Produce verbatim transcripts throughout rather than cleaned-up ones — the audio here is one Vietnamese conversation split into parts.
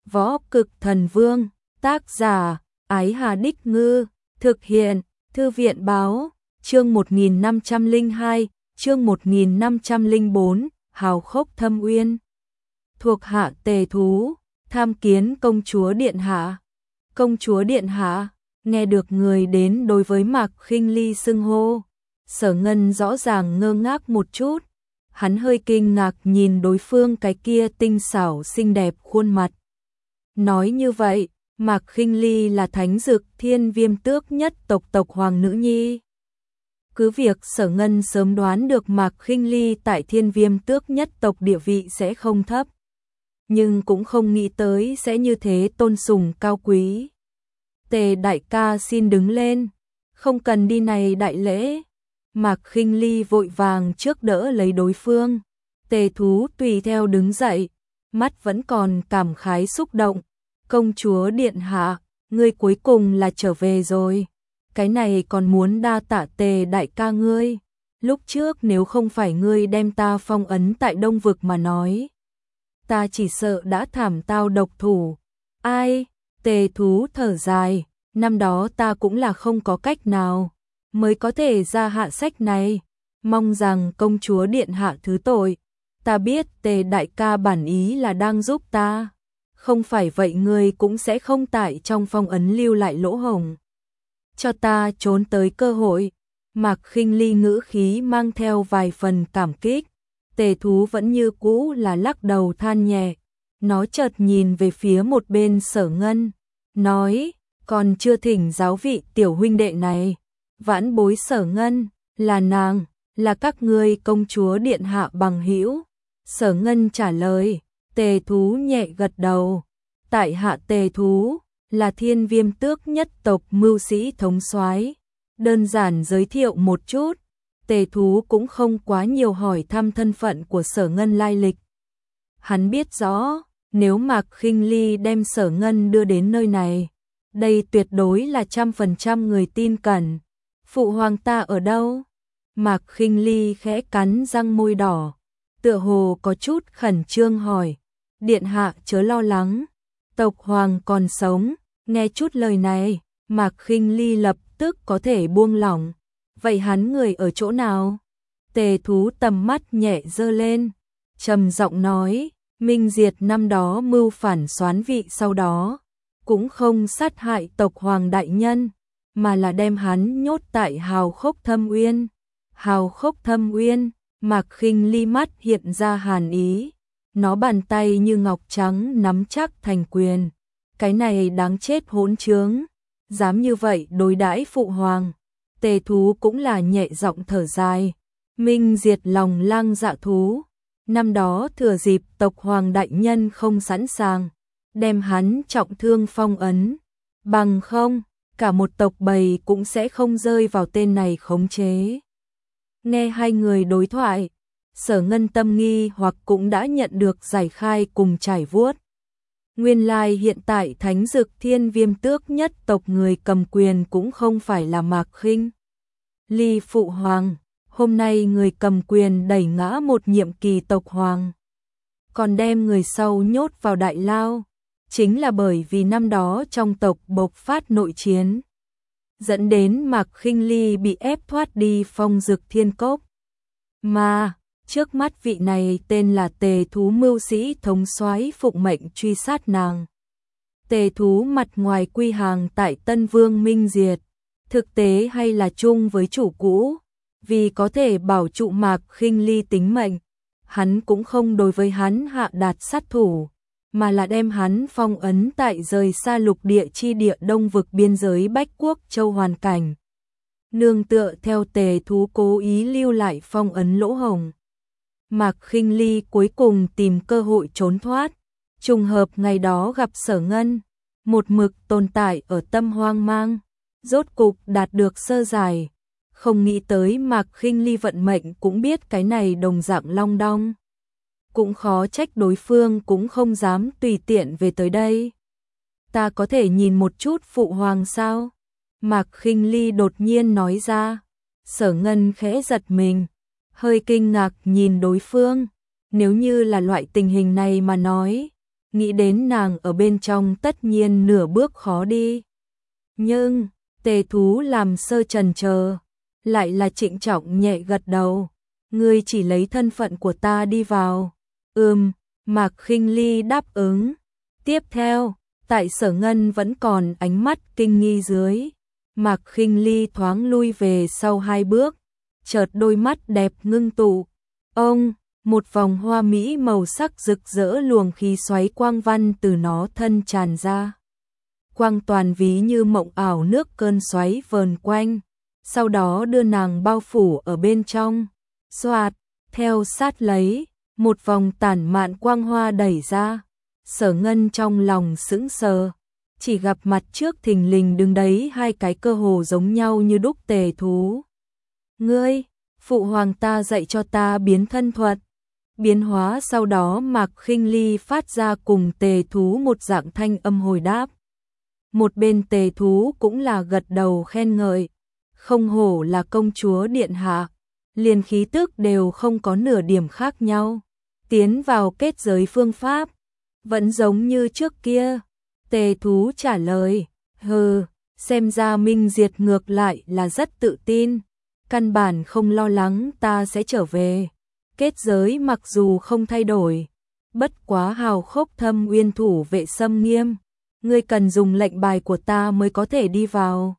Võ Cực Thần Vương, tác giả, Ái Hà Đích Ngư, thực hiện, Thư viện Báo, chương một nghìn năm trăm lẻ hai, chương một nghìn năm trăm lẻ bốn, Hào Khốc Thâm Uyên. Thuộc hạ Tề Thú, tham kiến công chúa điện hạ. Công chúa điện hạ, nghe được người đến đối với Mạc Khinh Ly xưng hô, Sở Ngân rõ ràng ngơ ngác một chút, hắn hơi kinh ngạc nhìn đối phương cái kia tinh xảo xinh đẹp khuôn mặt. Nói như vậy, Mạc Khinh Ly là Thánh Dực Thiên Viêm Tước nhất tộc tộc hoàng nữ nhi. Cứ việc Sở Ngân sớm đoán được Mạc Khinh Ly tại Thiên Viêm Tước nhất tộc địa vị sẽ không thấp, nhưng cũng không nghĩ tới sẽ như thế tôn sùng cao quý. Tề đại ca xin đứng lên, không cần đi này đại lễ. Mạc Khinh Ly vội vàng trước đỡ lấy đối phương. Tề Thú tùy theo đứng dậy, mắt vẫn còn cảm khái xúc động. Công chúa điện hạ, ngươi cuối cùng là trở về rồi. Cái này còn muốn đa tạ Tề đại ca ngươi. Lúc trước nếu không phải ngươi đem ta phong ấn tại Đông Vực mà nói, ta chỉ sợ đã thảm tao độc thủ. Ai? Tề Thú thở dài, năm đó ta cũng là không có cách nào mới có thể ra hạ sách này, mong rằng công chúa điện hạ thứ tội. Ta biết Tề đại ca bản ý là đang giúp ta, không phải vậy ngươi cũng sẽ không tại trong phong ấn lưu lại lỗ hổng, cho ta trốn tới cơ hội. Mạc Khinh Ly ngữ khí mang theo vài phần cảm kích. Tề Thú vẫn như cũ là lắc đầu than nhẹ. Nó chợt nhìn về phía một bên Sở Ngân, nói, còn chưa thỉnh giáo vị tiểu huynh đệ này. Vãn bối Sở Ngân, là nàng, là các ngươi công chúa điện hạ bằng hữu. Sở Ngân trả lời. Tề Thú nhẹ gật đầu. Tại hạ Tề Thú, là Thiên Viêm Tước nhất tộc mưu sĩ thống soái. Đơn giản giới thiệu một chút. Tề Thú cũng không quá nhiều hỏi thăm thân phận của Sở Ngân lai lịch. Hắn biết rõ, nếu Mạc Khinh Ly đem Sở Ngân đưa đến nơi này, đây tuyệt đối là trăm phần trăm người tin cẩn. Phụ hoàng ta ở đâu? Mạc Khinh Ly khẽ cắn răng môi đỏ, tựa hồ có chút khẩn trương hỏi. Điện hạ chớ lo lắng, tộc hoàng còn sống. Nghe chút lời này, Mạc Khinh Ly lập tức có thể buông lỏng. Vậy hắn người ở chỗ nào? Tề Thú tầm mắt nhẹ giơ lên, trầm giọng nói, Minh Diệt năm đó mưu phản soán vị, sau đó cũng không sát hại tộc hoàng đại nhân, mà là đem hắn nhốt tại Hào Khốc Thâm Uyên. Hào Khốc Thâm Uyên? Mạc Khinh Ly mắt hiện ra hàn ý, nó bàn tay như ngọc trắng nắm chắc thành quyền. Cái này đáng chết hỗn trướng, dám như vậy đối đãi phụ hoàng. Tề Thú cũng là nhẹ giọng thở dài. Minh Diệt lòng lang dạ thú, năm đó thừa dịp tộc hoàng đại nhân không sẵn sàng, đem hắn trọng thương phong ấn, bằng không, cả một tộc bầy cũng sẽ không rơi vào tên này khống chế. Nghe hai người đối thoại, Sở Ngân tâm nghi hoặc cũng đã nhận được giải khai cùng trải vuốt. Nguyên lai hiện tại Thánh Dực Thiên Viêm Tước nhất tộc người cầm quyền cũng không phải là Mạc Khinh Ly phụ hoàng. Hôm nay người cầm quyền đẩy ngã một nhiệm kỳ tộc hoàng, còn đem người sau nhốt vào đại lao, chính là bởi vì năm đó trong tộc bộc phát nội chiến, dẫn đến Mạc Khinh Ly bị ép thoát đi Phong Dực Thiên Cốc. Mà trước mắt vị này tên là Tề Thú mưu sĩ thống soái phụng mệnh truy sát nàng. Tề Thú mặt ngoài quy hàng tại Tân Vương Minh Diệt, thực tế hay là chung với chủ cũ. Vì có thể bảo trụ Mạc Khinh Ly tính mệnh, hắn cũng không đối với hắn hạ đạt sát thủ, mà là đem hắn phong ấn tại rời xa lục địa chi địa Đông Vực biên giới Bách Quốc Châu hoàn cảnh. Nương tựa theo Tề Thú cố ý lưu lại phong ấn lỗ hổng, Mạc Khinh Ly cuối cùng tìm cơ hội trốn thoát. Trùng hợp ngày đó gặp Sở Ngân, một mực tồn tại ở tâm hoang mang, rốt cục đạt được sơ giải. Không nghĩ tới Mạc Khinh Ly vận mệnh cũng biết cái này đồng dạng long đong. Cũng khó trách đối phương cũng không dám tùy tiện về tới đây. Ta có thể nhìn một chút phụ hoàng sao? Mạc Khinh Ly đột nhiên nói ra. Sở Ngân khẽ giật mình, hơi kinh ngạc nhìn đối phương. Nếu như là loại tình hình này mà nói, nghĩ đến nàng ở bên trong tất nhiên nửa bước khó đi. Nhưng, Tề Thú làm sơ chần chờ, lại là trịnh trọng nhẹ gật đầu. Ngươi chỉ lấy thân phận của ta đi vào. Ừm, Mạc Khinh Ly đáp ứng. Tiếp theo, tại Sở Ngân vẫn còn ánh mắt kinh nghi dưới. Mạc Khinh Ly thoáng lui về sau hai bước, chợt đôi mắt đẹp ngưng tụ. Ông, một vòng hoa mỹ màu sắc rực rỡ luồng khí xoáy quang văn từ nó thân tràn ra. Quang toàn ví như mộng ảo nước cơn xoáy vờn quanh, sau đó đưa nàng bao phủ ở bên trong. Xoạt, theo sát lấy, một vòng tản mạn quang hoa đẩy ra. Sở Ngân trong lòng sững sờ, chỉ gặp mặt trước thình lình đứng đấy hai cái cơ hồ giống nhau như đúc Tề Thú. Ngươi, phụ hoàng ta dạy cho ta biến thân thuật. Biến hóa sau đó Mạc Khinh Ly phát ra cùng Tề Thú một dạng thanh âm hồi đáp. Một bên Tề Thú cũng là gật đầu khen ngợi, không hổ là công chúa điện hạ, liền khí tức đều không có nửa điểm khác nhau. Tiến vào kết giới phương pháp, vẫn giống như trước kia. Tề Thú trả lời, hừ, xem ra Minh Diệt ngược lại là rất tự tin, căn bản không lo lắng ta sẽ trở về. Kết giới mặc dù không thay đổi, bất quá hào khốc thâm uyên thủ vệ xâm nghiêm, ngươi cần dùng lệnh bài của ta mới có thể đi vào.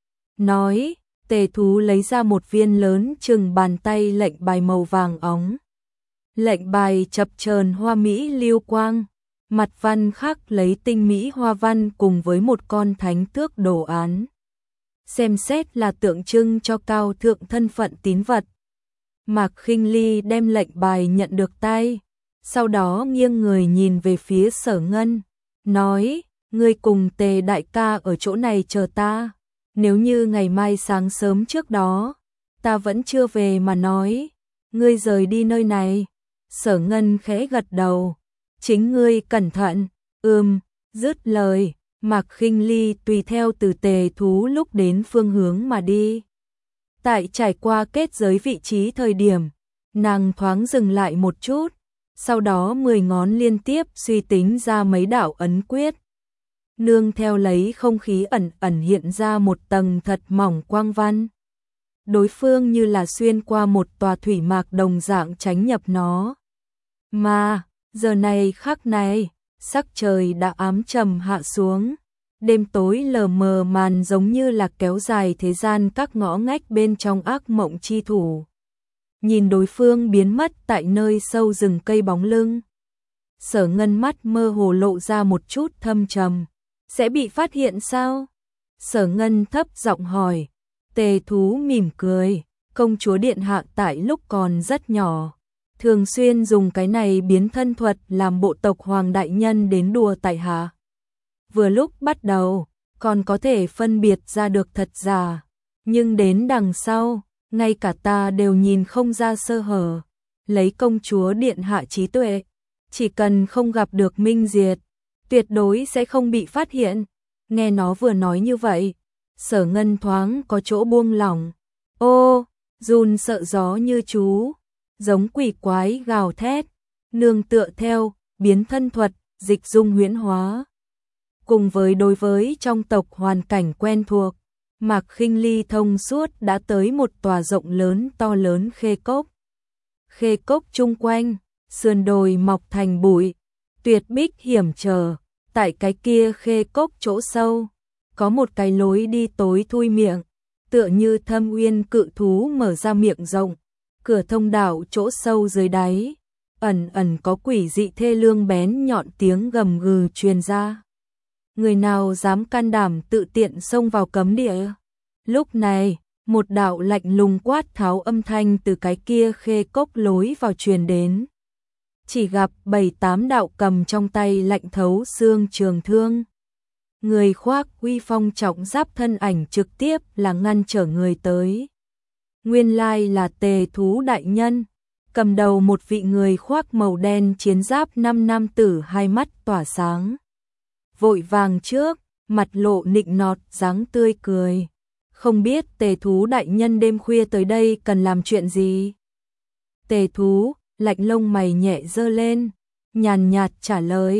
Nói, Tề Thú lấy ra một viên lớn chừng bàn tay lệnh bài màu vàng óng. Lệnh bài chập chờn hoa mỹ lưu quang, mặt văn khắc lấy tinh mỹ hoa văn cùng với một con thánh tước đồ án. Xem xét là tượng trưng cho cao thượng thân phận tín vật. Mạc Khinh Ly đem lệnh bài nhận được tay, sau đó nghiêng người nhìn về phía Sở Ngân, nói, ngươi cùng Tề đại ca ở chỗ này chờ ta, nếu như ngày mai sáng sớm trước đó, ta vẫn chưa về mà nói, ngươi rời đi nơi này. Sở Ngân khẽ gật đầu, chính ngươi cẩn thận. Ừm, dứt lời, Mạc Khinh Ly tùy theo từ Tề Thú lúc đến phương hướng mà đi. Tại trải qua kết giới vị trí thời điểm, nàng thoáng dừng lại một chút, sau đó mười ngón liên tiếp suy tính ra mấy đạo ấn quyết. Nương theo lấy không khí ẩn ẩn hiện ra một tầng thật mỏng quang văn. Đối phương như là xuyên qua một tòa thủy mạc đồng dạng tránh nhập nó. Mà, giờ này khắc này, sắc trời đã ám trầm hạ xuống. Đêm tối lờ mờ màn giống như là kéo dài thế gian các ngõ ngách bên trong ác mộng chi thủ. Nhìn đối phương biến mất tại nơi sâu rừng cây bóng lưng. Sở Ngân mắt mơ hồ lộ ra một chút thâm trầm. Sẽ bị phát hiện sao? Sở Ngân thấp giọng hỏi. Tề Thú mỉm cười. Công chúa điện hạ tại lúc còn rất nhỏ, thường xuyên dùng cái này biến thân thuật làm bộ tộc hoàng đại nhân đến đùa tại hạ. Vừa lúc bắt đầu, còn có thể phân biệt ra được thật giả, nhưng đến đằng sau, ngay cả ta đều nhìn không ra sơ hở. Lấy công chúa điện hạ trí tuệ, chỉ cần không gặp được Minh Diệt, tuyệt đối sẽ không bị phát hiện. Nghe nó vừa nói như vậy, Sở Ngân thoáng có chỗ buông lỏng. Ô, run sợ gió như chú, giống quỷ quái gào thét, nương tựa theo biến thân thuật, dịch dung huyễn hóa. Cùng với đối với trong tộc hoàn cảnh quen thuộc, Mạc Khinh Ly thông suốt đã tới một tòa rộng lớn to lớn khê cốc. Khê cốc chung quanh, sườn đồi mọc thành bụi, tuyệt bích hiểm trở, tại cái kia khê cốc chỗ sâu, có một cái lối đi tối thui miệng, tựa như thâm uyên cự thú mở ra miệng rộng, cửa thông đạo chỗ sâu dưới đáy, ẩn ẩn có quỷ dị thê lương bén nhọn tiếng gầm gừ truyền ra. Người nào dám can đảm tự tiện xông vào cấm địa? Lúc này, một đạo lạnh lùng quát tháo âm thanh từ cái kia khê cốc lối vào truyền đến. Chỉ gặp bảy tám đạo cầm trong tay lạnh thấu xương trường thương. Người khoác uy phong trọng giáp thân ảnh trực tiếp là ngăn trở người tới. Nguyên lai là Tề Thú đại nhân, cầm đầu một vị người khoác màu đen chiến giáp năm nam tử hai mắt tỏa sáng. Vội vàng trước, mặt lộ nịnh nọt dáng tươi cười. Không biết Tề Thú đại nhân đêm khuya tới đây cần làm chuyện gì? Tề Thú, lạnh lông mày nhẹ giơ lên, nhàn nhạt trả lời,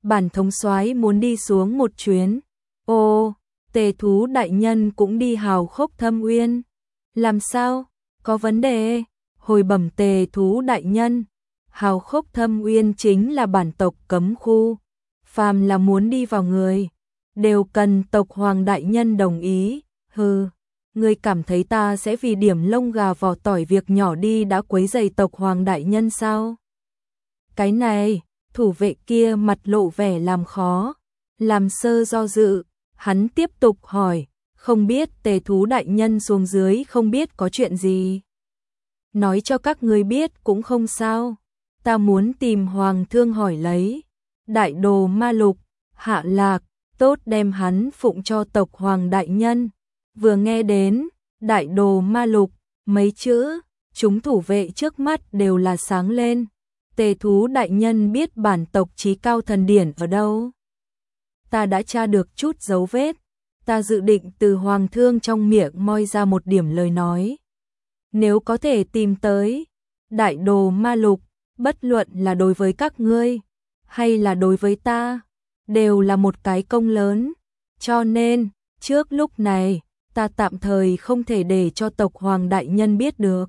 bản thống soái muốn đi xuống một chuyến. Ô, Tề Thú đại nhân cũng đi Hào Khốc Thâm Uyên. Làm sao? Có vấn đề? Hồi bẩm Tề Thú đại nhân, Hào Khốc Thâm Uyên chính là bản tộc cấm khu, phàm là muốn đi vào người đều cần tộc hoàng đại nhân đồng ý. Hừ, ngươi cảm thấy ta sẽ vì điểm lông gà vỏ tỏi việc nhỏ đi đã quấy rầy tộc hoàng đại nhân sao? Cái này, thủ vệ kia mặt lộ vẻ làm khó, làm sơ do dự, hắn tiếp tục hỏi, không biết Tề Thú đại nhân xuống dưới không biết có chuyện gì. Nói cho các ngươi biết cũng không sao, ta muốn tìm Hoàng thương hỏi lấy. Đại đồ ma lục, Hạ Lạc, tốt đem hắn phụng cho tộc hoàng đại nhân. Vừa nghe đến đại đồ ma lục mấy chữ, chúng thủ vệ trước mắt đều là sáng lên. Tề Thú đại nhân biết bản tộc chí cao thần điển ở đâu? Ta đã tra được chút dấu vết, ta dự định từ Hoàng thương trong miệng moi ra một điểm lời nói. Nếu có thể tìm tới đại đồ ma lục, bất luận là đối với các ngươi hay là đối với ta, đều là một cái công lớn. Cho nên, trước lúc này, ta tạm thời không thể để cho tộc hoàng đại nhân biết được.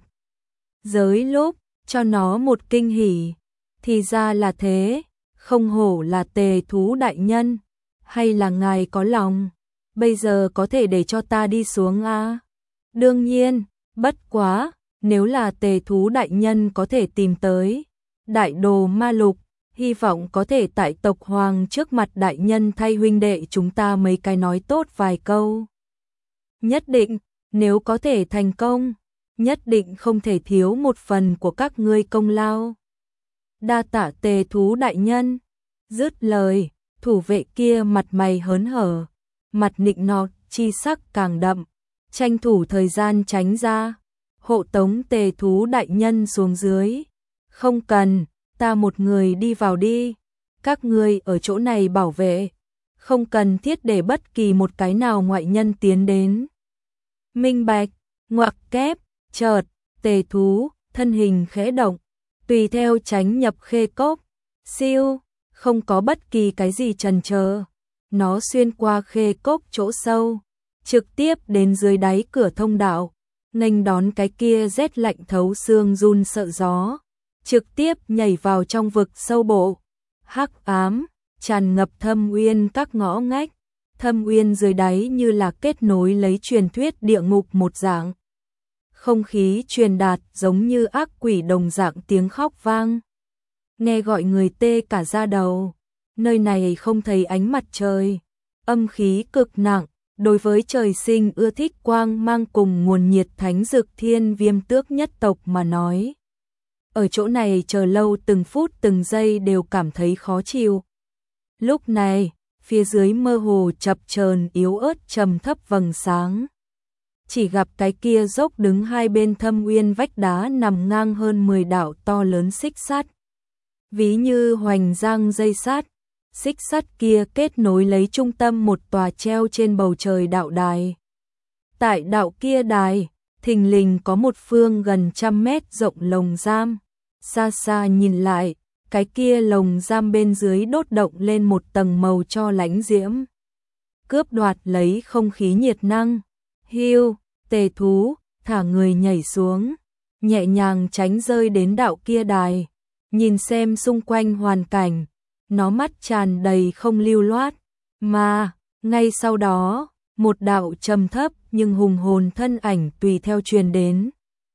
Giới lúc, cho nó một kinh hỉ. Thì ra là thế, không hổ là Tề Thú đại nhân. Hay là ngài có lòng, bây giờ có thể để cho ta đi xuống à? Đương nhiên, bất quá, nếu là Tề Thú đại nhân có thể tìm tới đại đồ ma lục, hy vọng có thể tại tộc hoàng trước mặt đại nhân thay huynh đệ chúng ta mấy cái nói tốt vài câu. Nhất định, nếu có thể thành công, nhất định không thể thiếu một phần của các ngươi công lao. Đa tạ Tề Thú đại nhân. Dứt lời, thủ vệ kia mặt mày hớn hở, mặt nịnh nọt, chi sắc càng đậm, tranh thủ thời gian tránh ra, hộ tống Tề Thú đại nhân xuống dưới. Không cần, ta một người đi vào đi, các ngươi ở chỗ này bảo vệ, không cần thiết để bất kỳ một cái nào ngoại nhân tiến đến. Minh bạch, ngoặc kép, chợt, Tề Thú, thân hình khẽ động, tùy theo tránh nhập khê cốc, siêu, không có bất kỳ cái gì chần chờ, nó xuyên qua khê cốc chỗ sâu, trực tiếp đến dưới đáy cửa thông đạo, nghênh đón cái kia rét lạnh thấu xương run sợ gió, trực tiếp nhảy vào trong vực sâu bộ, hắc ám, tràn ngập thâm uyên các ngõ ngách, thâm uyên dưới đáy như là kết nối lấy truyền thuyết địa ngục một dạng. Không khí truyền đạt giống như ác quỷ đồng dạng tiếng khóc vang. Nghe gọi người tê cả da đầu, nơi này không thấy ánh mặt trời, âm khí cực nặng, đối với trời sinh ưa thích quang mang cùng nguồn nhiệt thánh dực thiên viêm tước nhất tộc mà nói. Ở chỗ này chờ lâu từng phút từng giây đều cảm thấy khó chịu. Lúc này, phía dưới mơ hồ chập chờn yếu ớt trầm thấp vầng sáng. Chỉ gặp cái kia dốc đứng hai bên thâm uyên vách đá nằm ngang hơn mười đạo to lớn xích sắt. Ví như hoành giang dây sắt, xích sắt kia kết nối lấy trung tâm một tòa treo trên bầu trời đạo đài. Tại đạo kia đài, thình lình có một phương gần trăm mét rộng lồng giam. Xa xa nhìn lại, cái kia lồng giam bên dưới đốt động lên một tầng màu cho lãnh diễm. Cướp đoạt lấy không khí nhiệt năng. Hiu, Tề Thú, thả người nhảy xuống, nhẹ nhàng tránh rơi đến đạo kia đài. Nhìn xem xung quanh hoàn cảnh, nó mắt tràn đầy không lưu loát, mà, ngay sau đó, một đạo trầm thấp nhưng hùng hồn thân ảnh tùy theo truyền đến.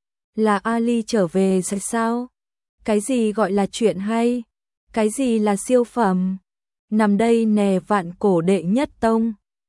Là Ali trở về rồi sao? Cái gì gọi là chuyện hay? Cái gì là siêu phẩm? Nằm đây nè vạn cổ đệ nhất tông,